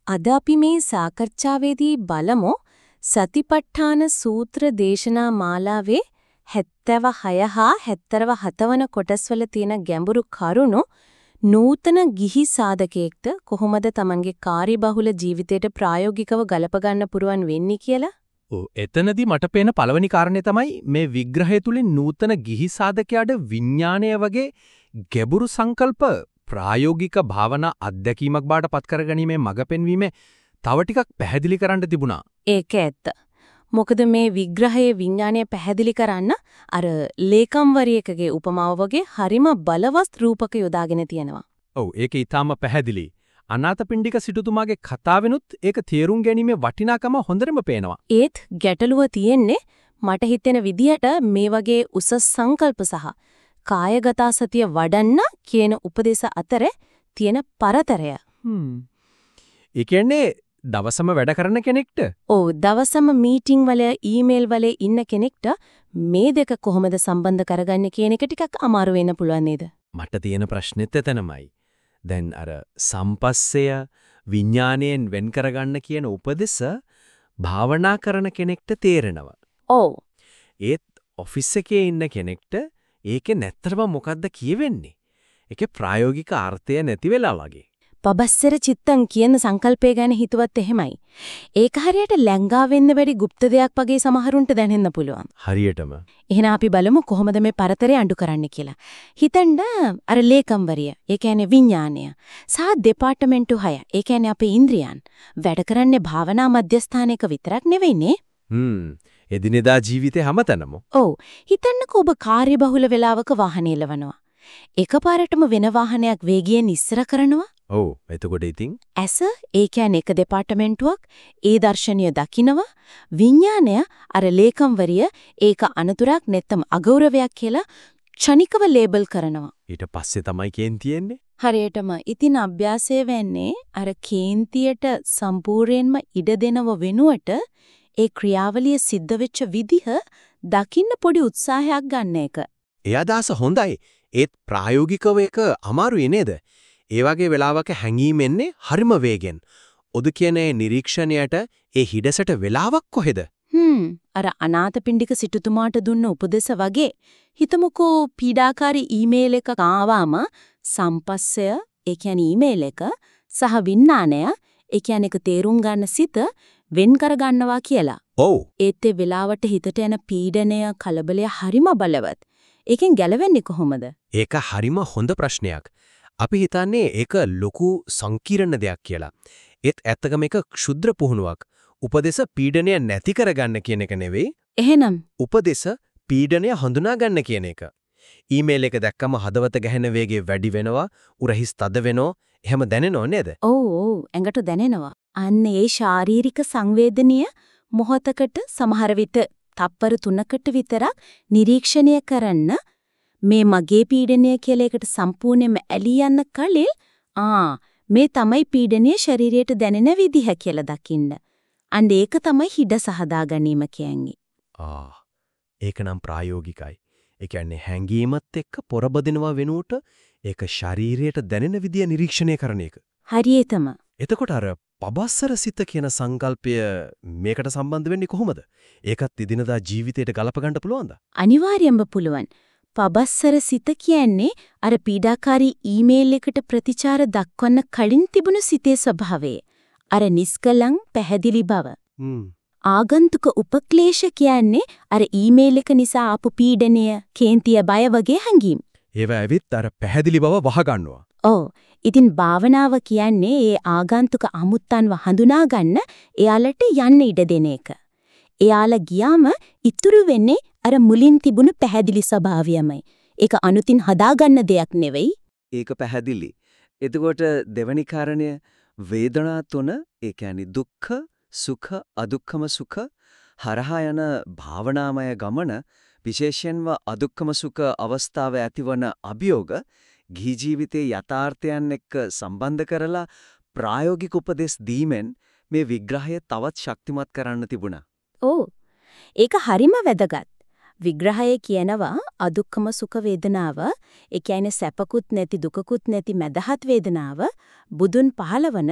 අද අපි මේ සාකච්ඡාවේදී බලමු සතිපට්ඨාන සූත්‍ර දේශනා මාලාවේ 76 හා 77 වන කොටස්වල තියෙන ගැඹුරු කරුණු නූතන ගිහි සාධකයෙක්ට කොහොමද තමන්ගේ කාර්යබහුල ජීවිතයට ප්‍රායෝගිකව ගලප ගන්න පුරුවන් වෙන්නේ කියලා. එතනදී මට පේන පළවෙනි කාරණේ තමයි මේ විග්‍රහය තුලින් නූතන ගිහි සාධකයාට විඥාණය වගේ ගැඹුරු සංකල්ප ප්‍රායෝගික භාවනා අත්දැකීමක් බාට පත් කරගැනීමේ මඟ පෙන්වීමේ තව ටිකක් පැහැදිලි කරන්න තිබුණා. ඒක ඇත්ත. මොකද මේ විග්‍රහයේ විඥානය පැහැදිලි කරන්න අර ලේකම්වරියකගේ උපමාව වගේ හරිම බලවත් රූපක යොදාගෙන තියෙනවා. ඔව් ඒක ඊටාම පැහැදිලි. අනාථපිණ්ඩික සිටුතුමාගේ කතාවෙනුත් ඒක තේරුම් ගැනීමේ වටිනාකම හොඳටම පේනවා. ඒත් ගැටලුව තියෙන්නේ මට හිතෙන විදිහට මේ වගේ උසස් සංකල්ප සහ කායගත සතිය වඩන්න කියන උපදේශ අතර තියෙන පරතරය. ඒ කියන්නේ දවසම වැඩ කරන කෙනෙක්ට දවසම මීටිං වල ඊමේල් වල ඉන්න කෙනෙක්ට මේ දෙක කොහොමද සම්බන්ධ කරගන්නේ කියන එක ටිකක් අමාරු වෙන්න පුළුවන් නේද? මට තියෙන ප්‍රශ්නෙත් එතනමයි. දැන් අර සම්පස්සය විඥාණයෙන් වෙන් කරගන්න කියන උපදෙස භාවනා කරන කෙනෙක්ට තේරෙනවා. ඔව්. ඒත් ඔෆිස් එකේ ඉන්න කෙනෙක්ට ඒකේ නැත්තරම මොකද්ද කියවෙන්නේ? ඒකේ ප්‍රායෝගික අර්ථය නැති වෙලා වගේ. පබස්සර චිත්තං කියන සංකල්පය ගැන හිතුවත් එහෙමයි. ඒක හරියට ලැංගා වෙන්න බැරි গুপ্ত දෙයක් වගේ සමහරුන්ට දැනෙන්න පුළුවන්. හරියටම. එහෙනම් අපි බලමු කොහොමද මේ පරතරය අඳු කරන්න කියලා. හිතන්න අර ලේකම්වරිය, ඒ කියන්නේ විඥාණය, සහ දෙපාර්තමේන්තු 6, ඒ කියන්නේ අපේ ඉන්ද්‍රියන් වැඩ කරන්නේ භාවනා මධ්‍යස්ථානයක විතරක් නෙවෙයිනේ. එදිනෙදා ජීවිතේ හැමතැනම. ඔව්. හිතන්නකෝ ඔබ කාර්යබහුල වෙලාවක වාහනේ එලවනවා. එකපාරටම වෙන වාහනයක් වේගයෙන් ඉස්සර කරනවා. ඔව්. එතකොට ඉතින් ඇස, ඒ කියන්නේ එක දෙපාර්තමේන්තුවක්, ඒ දර්ශනීය දකින්නවා. විඥාණය අර ලේකම්වරිය ඒක අනතුරක් නැත්නම් අගෞරවයක් කියලා ක්ෂණිකව ලේබල් කරනවා. ඊට පස්සේ තමයි කේන්තියෙන්නේ. හරියටම. ඉතින් අභ්‍යාසය වෙන්නේ අර කේන්තියට සම්පූර්ණයෙන්ම ඉඩ දෙනව වෙනුවට ඒ ක්‍රියාවලිය සිද්ධ වෙච්ච විදිහ දකින්න පොඩි උත්සාහයක් ගන්න එක. ඒ අදහස හොඳයි. ඒත් ප්‍රායෝගිකව ඒක අමාරුයි නේද? ඒ වගේ වෙලාවක හැංගීම් එන්නේ හරිම වේගෙන්. ඔද කියන නිරීක්ෂණයට ඒ හිඩසට වෙලාවක් කොහෙද? අර අනාථපිණ්ඩික සිටුතුමාට දුන්න උපදේශ වගේ හිතමුකෝ පීඩාකාරී ඊමේල් එකක් ආවම සම්පස්සය, ඒ කියන්නේ ඊමේල් එක, සහ විඥාණය, ඒ කියන්නේ ඒක තේරුම් ගන්න සිත වෙන් කර ගන්නවා කියලා. ඔව්. ඒත් ඒ වෙලාවට හිතට යන පීඩනය, කලබලය හරිම බලවත්. ඒකෙන් ගැලවෙන්නේ කොහොමද? ඒක හරිම හොඳ ප්‍රශ්නයක්. අපි හිතන්නේ ඒක ලොකු සංකීර්ණ දෙයක් කියලා. ඒත් ඇත්තකම ඒක ක්ෂුද්‍ර පුහුණුවක්. උපදේශ පීඩනය නැති කරගන්න කියන එක නෙවෙයි. එහෙනම් උපදේශ පීඩනය හඳුනා ගන්න කියන එක. ඊමේල් එක දැක්කම හදවත ගැහෙන වේගය වැඩි වෙනවා, උරහිස් තද වෙනවා, එහෙම දැනෙනව නේද? ඔව් ඇඟට දැනෙනවා. අන්න ඒ ශාරීරික සංවේදනීය මොහතකට සමහර විට තප්පර 3කට විතරක් නිරීක්ෂණය කරන්න මේ මගේ පීඩනය කියලා එකට සම්පූර්ණයෙන්ම ඇලී යන්න කලින් මේ තමයි පීඩනයේ ශරීරයට දැනෙන විදිහ කියලා දකින්න. අන්න ඒක තමයි හිඩස හදා ගැනීම කියන්නේ. ඒක නම් ප්‍රායෝගිකයි. ඒ කියන්නේ හැංගීමත් එක්ක පොරබදිනවා වෙනුවට ඒක ශරීරයට දැනෙන විදිය නිරීක්ෂණය කරන එක. හරියටම. එතකොට අර පබස්සර සිත කියන සංකල්පය මේකට සම්බන්ධ වෙන්නේ කොහොමද? ඒකත් ඉදිනදා ජීවිතයට ගලප ගන්න පුළුවන්ද? අනිවාර්යයෙන්ම පුළුවන්. පබස්සර සිත කියන්නේ අර පීඩාකාරී ඊමේල් එකට ප්‍රතිචාර දක්වන්න කලින් තිබුණු සිතේ ස්වභාවය. අර නිස්කලං පැහැදිලි බව. ආගන්තුක උපක්ලේශ කියන්නේ අර ඊමේල් එක නිසා ආපු පීඩනය, කේන්තිය, බය වගේ හැඟීම්. ඒවා ඇවිත් අර පැහැදිලි බව වහගන්නවා. ඔව්. ඉතින් භාවනාව කියන්නේ ඒ ආගන්තුක අමුත්තන්ව හඳුනා ගන්න, එයාලට යන්න ඉඩ දෙන එක. එයාලා ගියාම ඉතුරු වෙන්නේ අර මුලින් තිබුණු පැහැදිලි ස්වභාවයමයි. ඒක අනුතින් හදාගන්න දෙයක් නෙවෙයි. ඒක පැහැදිලි. එතකොට දෙවනි කාරණය වේදනා තුන, ඒ කියන්නේ දුක්ඛ, සුඛ, අදුක්ඛම සුඛ හරහා යන භාවනාමය ගමන, විශේෂයෙන්ම අදුක්ඛම සුඛ අවස්ථාව ඇතිවන අභියෝග ගිහි ජීවිතයේ යථාර්ථයන් එක්ක සම්බන්ධ කරලා ප්‍රායෝගික උපදෙස් දීමෙන් මේ විග්‍රහය තවත් ශක්තිමත් කරන්න තිබුණා. ඔව්. ඒක හරිම වැදගත්. විග්‍රහය කියනවා අදුක්ඛම සුඛ වේදනාව, ඒ කියන්නේ සැපකුත් නැති දුකකුත් නැති මදහත් වේදනාව බුදුන් පහළවන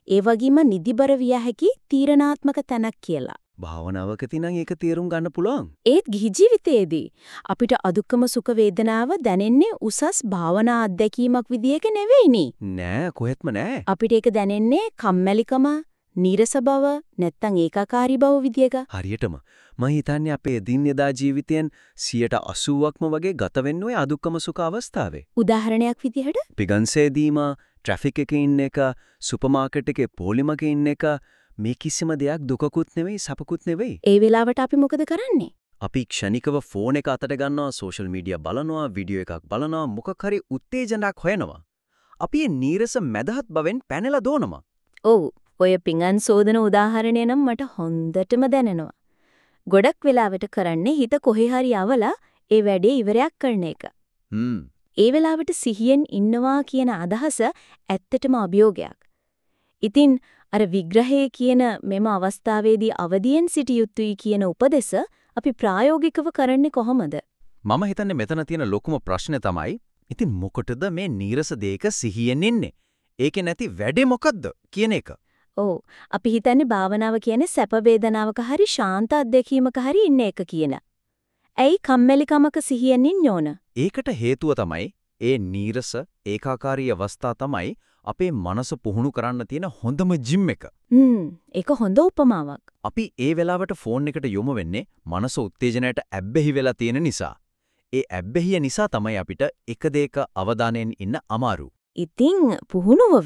ඒ වගේම නිදිබර විය හැකි තීරණාත්මක තැනක් කියලා. භාවනාවකදී නම් ඒක තේරුම් ගන්න පුළුවන්. ඒත් ගිහි ජීවිතයේදී අපිට අදුක්කම සුඛ වේදනාව දැනෙන්නේ උසස් භාවනා අත්දැකීමක් විදියක නෙවෙයිනේ. නෑ කොහෙත්ම නෑ. අපිට ඒක දැනෙන්නේ කම්මැලිකම, නීරස බව, නැත්තම් ඒකාකාරී බව විදියක. හරියටම මම හිතන්නේ අපේ දිනදා ජීවිතයෙන් 80%ක්ම වගේ ගත වෙන්නේ ওই අදුක්කම සුඛ අවස්ථාවේ. උදාහරණයක් විදිහට පිගන්සේදීම ට්‍රැෆික් එකේ ඉන්න එක, සුපර් මාකට් එකේ පොලිමක ඉන්න එක මේ කිසිම දෙයක් දුකකුත් නෙවෙයි සපකුත් නෙවෙයි. ඒ වෙලාවට අපි මොකද කරන්නේ? අපි ක්ෂණිකව ෆෝන් එක අතට ගන්නවා, සෝෂල් මීඩියා බලනවා, වීඩියෝ එකක් බලනවා, මොකක් හරි උත්තේජනයක් හොයනවා. අපි මේ නීරස මැදහත් බවෙන් පැනලා දෝනවා. ඔව්, ඔය පිඟන් සෝදන උදාහරණය නම් මට හොඳටම දැනෙනවා. ගොඩක් වෙලාවට කරන්නේ හිත කොහේ හරි යවලා ඒ වැඩේ ඉවරයක් කරන එක. ඒ වෙලාවට සිහියෙන් ඉන්නවා කියන අදහස ඇත්තටම අභියෝගයක්. ඉතින් අර විග්‍රහයේ කියන මෙම අවස්ථාවේදී අවදියෙන් සිටිය යුතුයි කියන උපදෙස අපි ප්‍රායෝගිකව කරන්නේ කොහොමද? මම හිතන්නේ මෙතන තියෙන ලොකුම ප්‍රශ්නේ තමයි ඉතින් මොකටද මේ නීරස දෙයක සිහියෙන් ඉන්නේ? ඒකේ නැති වැඩේ මොකද්ද කියන එක. ඔව්, අපි හිතන්නේ භාවනාව කියන්නේ සැප වේදනාවක හරි ශාන්ත අත්දැකීමක හරි ඉන්න එක කියන. ඇයි කම්මැලිකමක සිහියෙන් ඉන්න ඕන? ඒකට හේතුව තමයි ඒ නීරස ඒකාකාරී අවස්ථා තමයි අපේ මනස පුහුණු කරන්න තියෙන හොඳම ජිම් එක. ඒක හොඳ උපමාවක්. අපි ඒ වෙලාවට ෆෝන් එකට යොමු වෙන්නේ මනස උත්තේජනයට ඇබ්බැහි වෙලා තියෙන නිසා. ඒ ඇබ්බැහිය නිසා තමයි අපිට එක දෙයක අවධානයෙන් ඉන්න අමාරු. ඉතින් පුහුණුව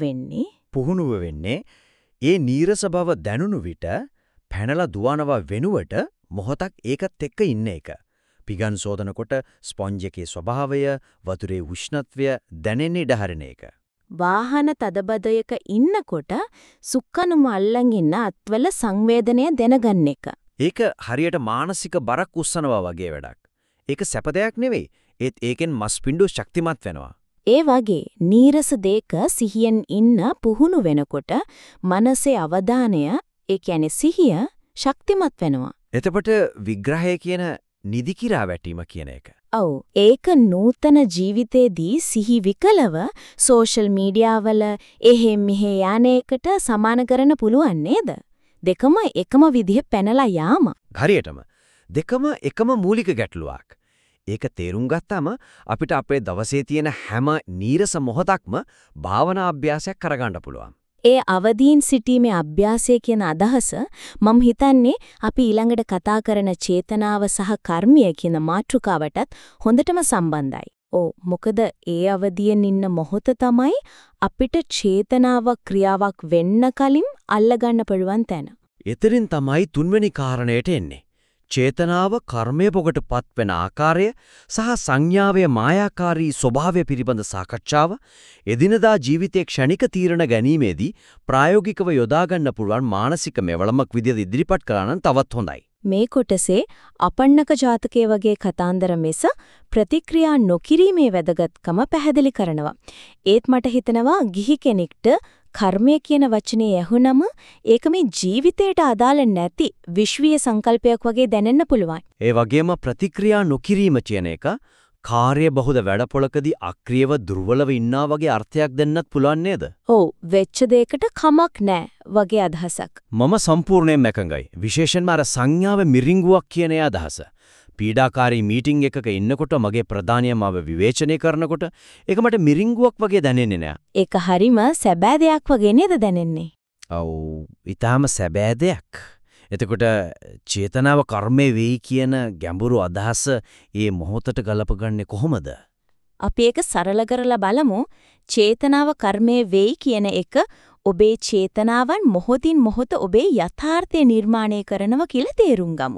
වෙන්නේ ඒ නීරස බව දැනුණු විට පැනලා දුවනවා වෙනුවට මොහොතක් ඒකත් එක්ක ඉන්න එක. පිගන් සෝදනකොට ස්පොන්ජ් එකේ ස්වභාවය, වතුරේ උෂ්ණත්වය දැනෙන්න ඉඩ හරින එක. වාහන තදබදයක ඉන්නකොට සුක්කනුම අල්ලන් ඉන්න අත්වල සංවේදනය දැනගන්න එක. ඒක හරියට මානසික බරක් උස්සනවා වගේ වැඩක්. ඒක සැපදයක් නෙවෙයි. ඒත් ඒකෙන් මස්පිඬු ශක්තිමත් වෙනවා. ඒ වගේ නීරස දෙක සිහියෙන් ඉන්න පුහුණු වෙනකොට මනසේ අවධානය, ඒ කියන්නේ සිහිය ශක්තිමත් වෙනවා. එතකොට විග්‍රහය කියන නිදිකිරා වැටීම කියන එක. ඔව්, ඒක නූතන ජීවිතේදී සිහි විකලව සෝෂල් මීඩියා වල එහෙම් මෙහෙ යන්නේකට සමාන කරන්න පුළුවන් නේද? දෙකම එකම විදිහ පැනලා යාම. හරියටම දෙකම එකම මූලික ගැටලුවක්. ඒක තේරුම් ගත්තාම අපිට අපේ දවසේ තියෙන හැම නීරස මොහොතක්ම භාවනා අභ්‍යාසයක් කරගන්න පුළුවන්. ඒ අවදීන් සිටීමේ අභ්‍යාසය කියන අදහස මම හිතන්නේ අපි ඊළඟට කතා කරන චේතනාව සහ කර්මය කියන මාතෘකාවටත් හොඳටම සම්බන්ධයි. මොකද ඒ අවදියෙන් ඉන්න මොහොත තමයි අපිට චේතනාවක් ක්‍රියාවක් වෙන්න කලින් අල්ලගන්න පුළුවන් තැන. එතරින් තමයි තුන්වෙනි කාරණයට එන්නේ. චේතනාව කර්මය පොකටපත් වෙන ආකාරය සහ සංඥාවේ මායාකාරී ස්වභාවය පිළිබඳ සාකච්ඡාව එදිනදා ජීවිතයේ ක්ෂණික තීරණ ගැනීමේදී ප්‍රායෝගිකව යොදා ගන්න පුළුවන් මානසික මෙවලමක් විදිහට ඉදිරිපත් කරා නම් තවත් හොඳයි. මේ කොටසේ අපන්නක ජාතකයේ වගේ කතාන්දර මෙස ප්‍රතික්‍රියා නොකිරීමේ වැදගත්කම පැහැදිලි කරනවා. ඒත් මට හිතෙනවා ගිහි කෙනෙක්ට කර්මය කියන වචනේ ඇහුනම ඒක මේ ජීවිතයට අදාළ නැති විශ්වීය සංකල්පයක් වගේ දැනෙන්න පුළුවන්. ඒ වගේම ප්‍රතික්‍රියා නොකිරීම කියන එක කාර්ය බහුද වැඩපොලකදී අක්‍රියව දුර්වලව ඉන්නා වගේ අර්ථයක් දෙන්නත් පුළුවන් නේද? ඔව්, වෙච්ච දෙයකට කමක් නැහැ වගේ අදහසක්. මම සම්පූර්ණයෙන්ම එකඟයි. විශේෂයෙන්ම අර සංඥාවේ මිරිංගුවක් කියන ඒ අදහස. පීඩාකාරී මීටින් එකක ඉන්නකොට මගේ ප්‍රධානිය මාව විවේචනය කරනකොට ඒක මට මිරිංගුවක් වගේ දැනෙන්නේ නෑ. ඒක හරිම සැබෑ දෙයක් වගේ නේද දැනෙන්නේ? ඔව්, ඊටාම සැබෑ දෙයක්. එතකොට චේතනාව කර්මයේ වෙයි කියන ගැඹුරු අදහස මේ මොහොතට ගලපගන්නේ කොහොමද? අපි ඒක සරල කරලා බලමු. චේතනාව කර්මයේ වෙයි කියන එක ඔබේ චේතනාවන් මොහොතින් මොහොත ඔබේ යථාර්ථය නිර්මාණය කරනවා කියලා තේරුම් ගමු.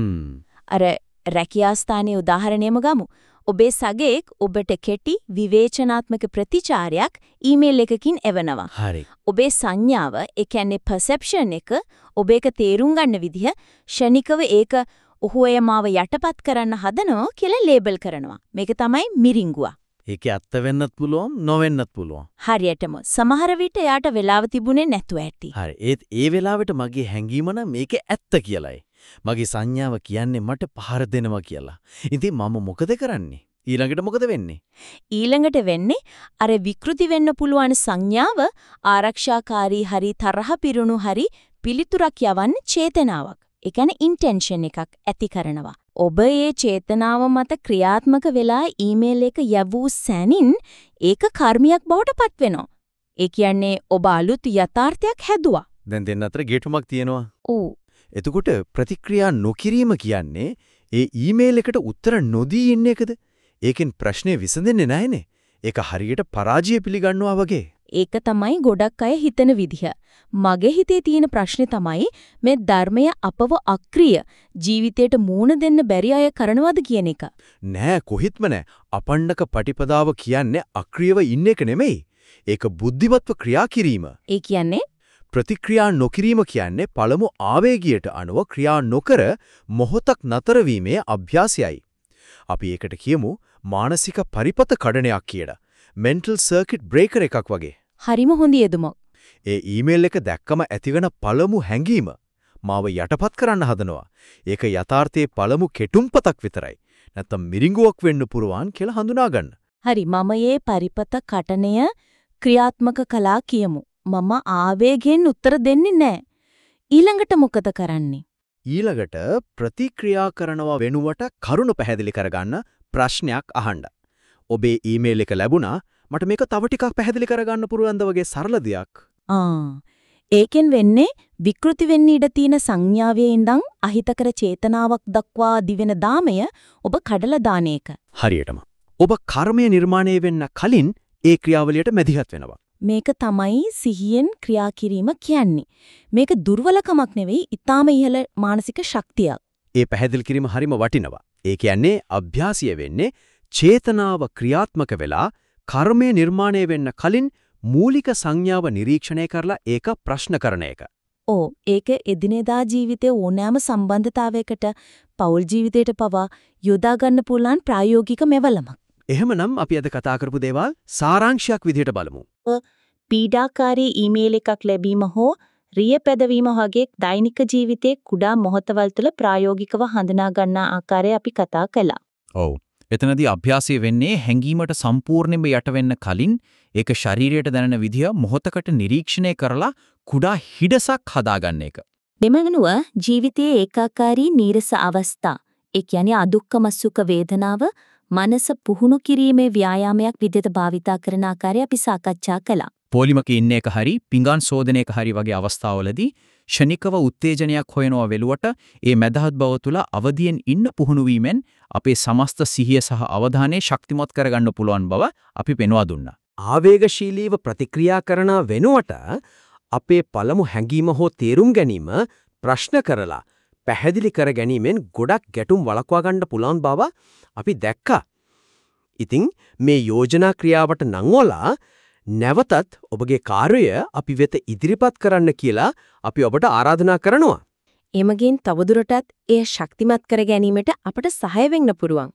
අර රැකියා ස්ථානයේ උදාහරණයම ගමු. ඔබේ සගයෙක් ඔබට කෙටි විවේචනාත්මක ප්‍රතිචාරයක් ඊමේල් එකකින් එවනවා. හරි. ඔබේ සංඥාව, ඒ කියන්නේ perception එක, ඔබ ඒක තේරුම් ගන්න විදිහ ෂණිකව ඒක ඔහු එය මාව යටපත් කරන්න හදනවා කියලා ලේබල් කරනවා. මේක තමයි මිරිංගුව. ඒකේ අත්ත වෙන්නත් පුළුවන්, නොවෙන්නත් පුළුවන්. හරියටම සමහර විට එයාට වෙලාව තිබුණේ නැතුව ඇති. හරි. ඒත් ඒ වෙලාවට මගේ හැඟීම නම් මේකේ ඇත්ත කියලයි. මගේ සංඥාව කියන්නේ මට පහර දෙනවා කියලා. ඉතින් මම මොකද කරන්නේ? ඊළඟට මොකද වෙන්නේ? ඊළඟට වෙන්නේ අර විකෘති වෙන්න පුළුවන් සංඥාව ආරක්ෂාකාරී හරි තරහ පිරුණු හරි පිළිතුරක් යවන්න චේතනාවක්. ඒ කියන්නේ ඉන්ටෙන්ෂන් එකක් ඇති කරනවා. ඔබ ඒ චේතනාව මත ක්‍රියාත්මක වෙලා ඊමේල් එක යවූ සැනින් ඒක කර්මයක් බවට පත් වෙනවා. ඒ කියන්නේ ඔබ අලුත් යථාර්ථයක් හැදුවා. දැන් දෙන්න අතර ගැටුමක් තියෙනවා. ඔව්. එතකොට ප්‍රතික්‍රියා නොකිරීම කියන්නේ ඒ ඊමේල් එකට උත්තර නොදී ඉන්න එකද? ඒකෙන් ප්‍රශ්නේ විසඳෙන්නේ නැහනේ. ඒක හරියට පරාජය පිළිගන්නවා වගේ. ඒක තමයි ගොඩක් අය හිතන විදිහ. මගේ හිතේ තියෙන ප්‍රශ්නේ තමයි මේ ධර්මය අපව අක්‍රිය ජීවිතයට මූණ දෙන්න බැරි අය කරනවද කියන එක. නෑ කොහෙත්ම නෑ. අපණ්ඩක පටිපදාව කියන්නේ අක්‍රියව ඉන්න එක නෙමෙයි. ඒක බුද්ධිමත්ව ක්‍රියා කිරීම. ඒ කියන්නේ ප්‍රතික්‍රියා නොකිරීම කියන්නේ පළමු ආවේගයට අනුව ක්‍රියා නොකර මොහොතක් නතර වීමේ අභ්‍යාසයයි. අපි ඒකට කියමු මානසික පරිපත කඩනයක් කියලා. mental circuit breaker එකක් වගේ. හරිම හොඳ යෙදුමක්. ඒ ඊමේල් එක දැක්කම ඇතිවන පළමු හැඟීම මාව යටපත් කරන්න හදනවා. ඒක යථාර්ථයේ පළමු කෙටුම්පතක් විතරයි. නැත්තම් මිරිඟුවක් වෙන්න පුරවන් කියලා හඳුනා ගන්න. හරි මම මේ පරිපත කටනය ක්‍රියාත්මක කළා කියමු. මම ආවේගයෙන් උත්තර දෙන්නේ නැහැ. ඊළඟට මොකද කරන්නේ? ඊළඟට ප්‍රතික්‍රියා කරනවා වෙනුවට කරුණ පැහැදිලි කරගන්න ප්‍රශ්නයක් අහන්න. ඔබේ ඊමේල් එක ලැබුණා මට මේක තව ටිකක් පැහැදිලි කරගන්න පුරුවන්ද වගේ සරල දෙයක්. ඒකෙන් වෙන්නේ විකෘති වෙන්න ඉඩ තියෙන සංඥාවේ ඉඳන් අහිතකර චේතනාවක් දක්වා දිවෙන දාමය ඔබ කඩලා දාන එක. හරියටම. ඔබ කර්මය නිර්මාණය වෙන්න කලින් ඒ ක්‍රියාවලියට මැදිහත් වෙනවා. මේක තමයි සිහියෙන් ක්‍රියා කිරීම කියන්නේ. මේක දුර්වලකමක් නෙවෙයි, ඊටාම ඉහළ මානසික ශක්තියක්. ඒ පැහැදිලි කිරීම හරිම වටිනවා. ඒ කියන්නේ අභ්‍යාසය වෙන්නේ චේතනාව ක්‍රියාත්මක වෙලා කර්මය නිර්මාණය වෙන්න කලින් මූලික සංඥාව නිරීක්ෂණය කරලා ඒක ප්‍රශ්න කරන එක. ඒක එදිනෙදා ජීවිතයේ ඕනෑම සම්බන්ධතාවයකට පෞල් ජීවිතයට පවා යොදා ගන්න පුළුවන් ප්‍රායෝගික මෙවලමක්. එහෙමනම් අපි අද කතා කරපු දේවල් සාරාංශයක් විදිහට බලමු. පීඩාකාරී ඊමේල් එකක් ලැබීම හෝ රිය පැදවීම වගේ දෛනික ජීවිතයේ කුඩා මොහොතවල් තුළ ප්‍රායෝගිකව හඳුනා ගන්නා ආකාරය අපි කතා කළා. ඔව්. එතනදී අභ්‍යාසය වෙන්නේ හැඟීමට සම්පූර්ණයෙන්ම යට වෙන්න කලින් ඒක ශරීරයට දැනෙන විදිය මොහොතකට නිරීක්ෂණය කරලා කුඩා හිඩසක් හදාගන්න එක. දෙමගනුව ජීවිතයේ ඒකාකාරී නීරස අවස්ථා, ඒ කියන්නේ අදුක්කම සුඛ වේදනාව මනස පුහුණු කිරීමේ ව්‍යායාමයක් විදිහට භාවිතා කරන ආකාරය අපි සාකච්ඡා කළා. පොලිමක ඉන්න එක හරි පිඟාන් සෝදනයක හරි වගේ අවස්ථාවලදී ෂණිකව උත්තේජනයක් හොයනවා වෙලුවට ඒ මදහත් බව තුළ අවදියෙන් ඉන්න පුහුණු වීමෙන් අපේ සමස්ත සිහිය සහ අවධානය ශක්තිමත් කරගන්න පුළුවන් බව අපි පෙන්වා දුන්නා. ආවේගශීලීව ප්‍රතික්‍රියා කරන වෙනුවට අපේ පළමු හැඟීම හෝ තේරුම් ගැනීම ප්‍රශ්න කරලා පැහැදිලි කර ගැනීමෙන් ගොඩක් ගැටුම් වළක්වා ගන්න පුළුවන් බව අපි දැක්කා. ඉතින් මේ යෝජනා ක්‍රියාවට නංවලා නැවතත් ඔබගේ කාර්යය අපි වෙත ඉදිරිපත් කරන්න කියලා අපි ඔබට ආරාධනා කරනවා. එමගින් තවදුරටත් එය ශක්තිමත් කර ගැනීමට අපට සහාය වෙන්න පුරුවන්.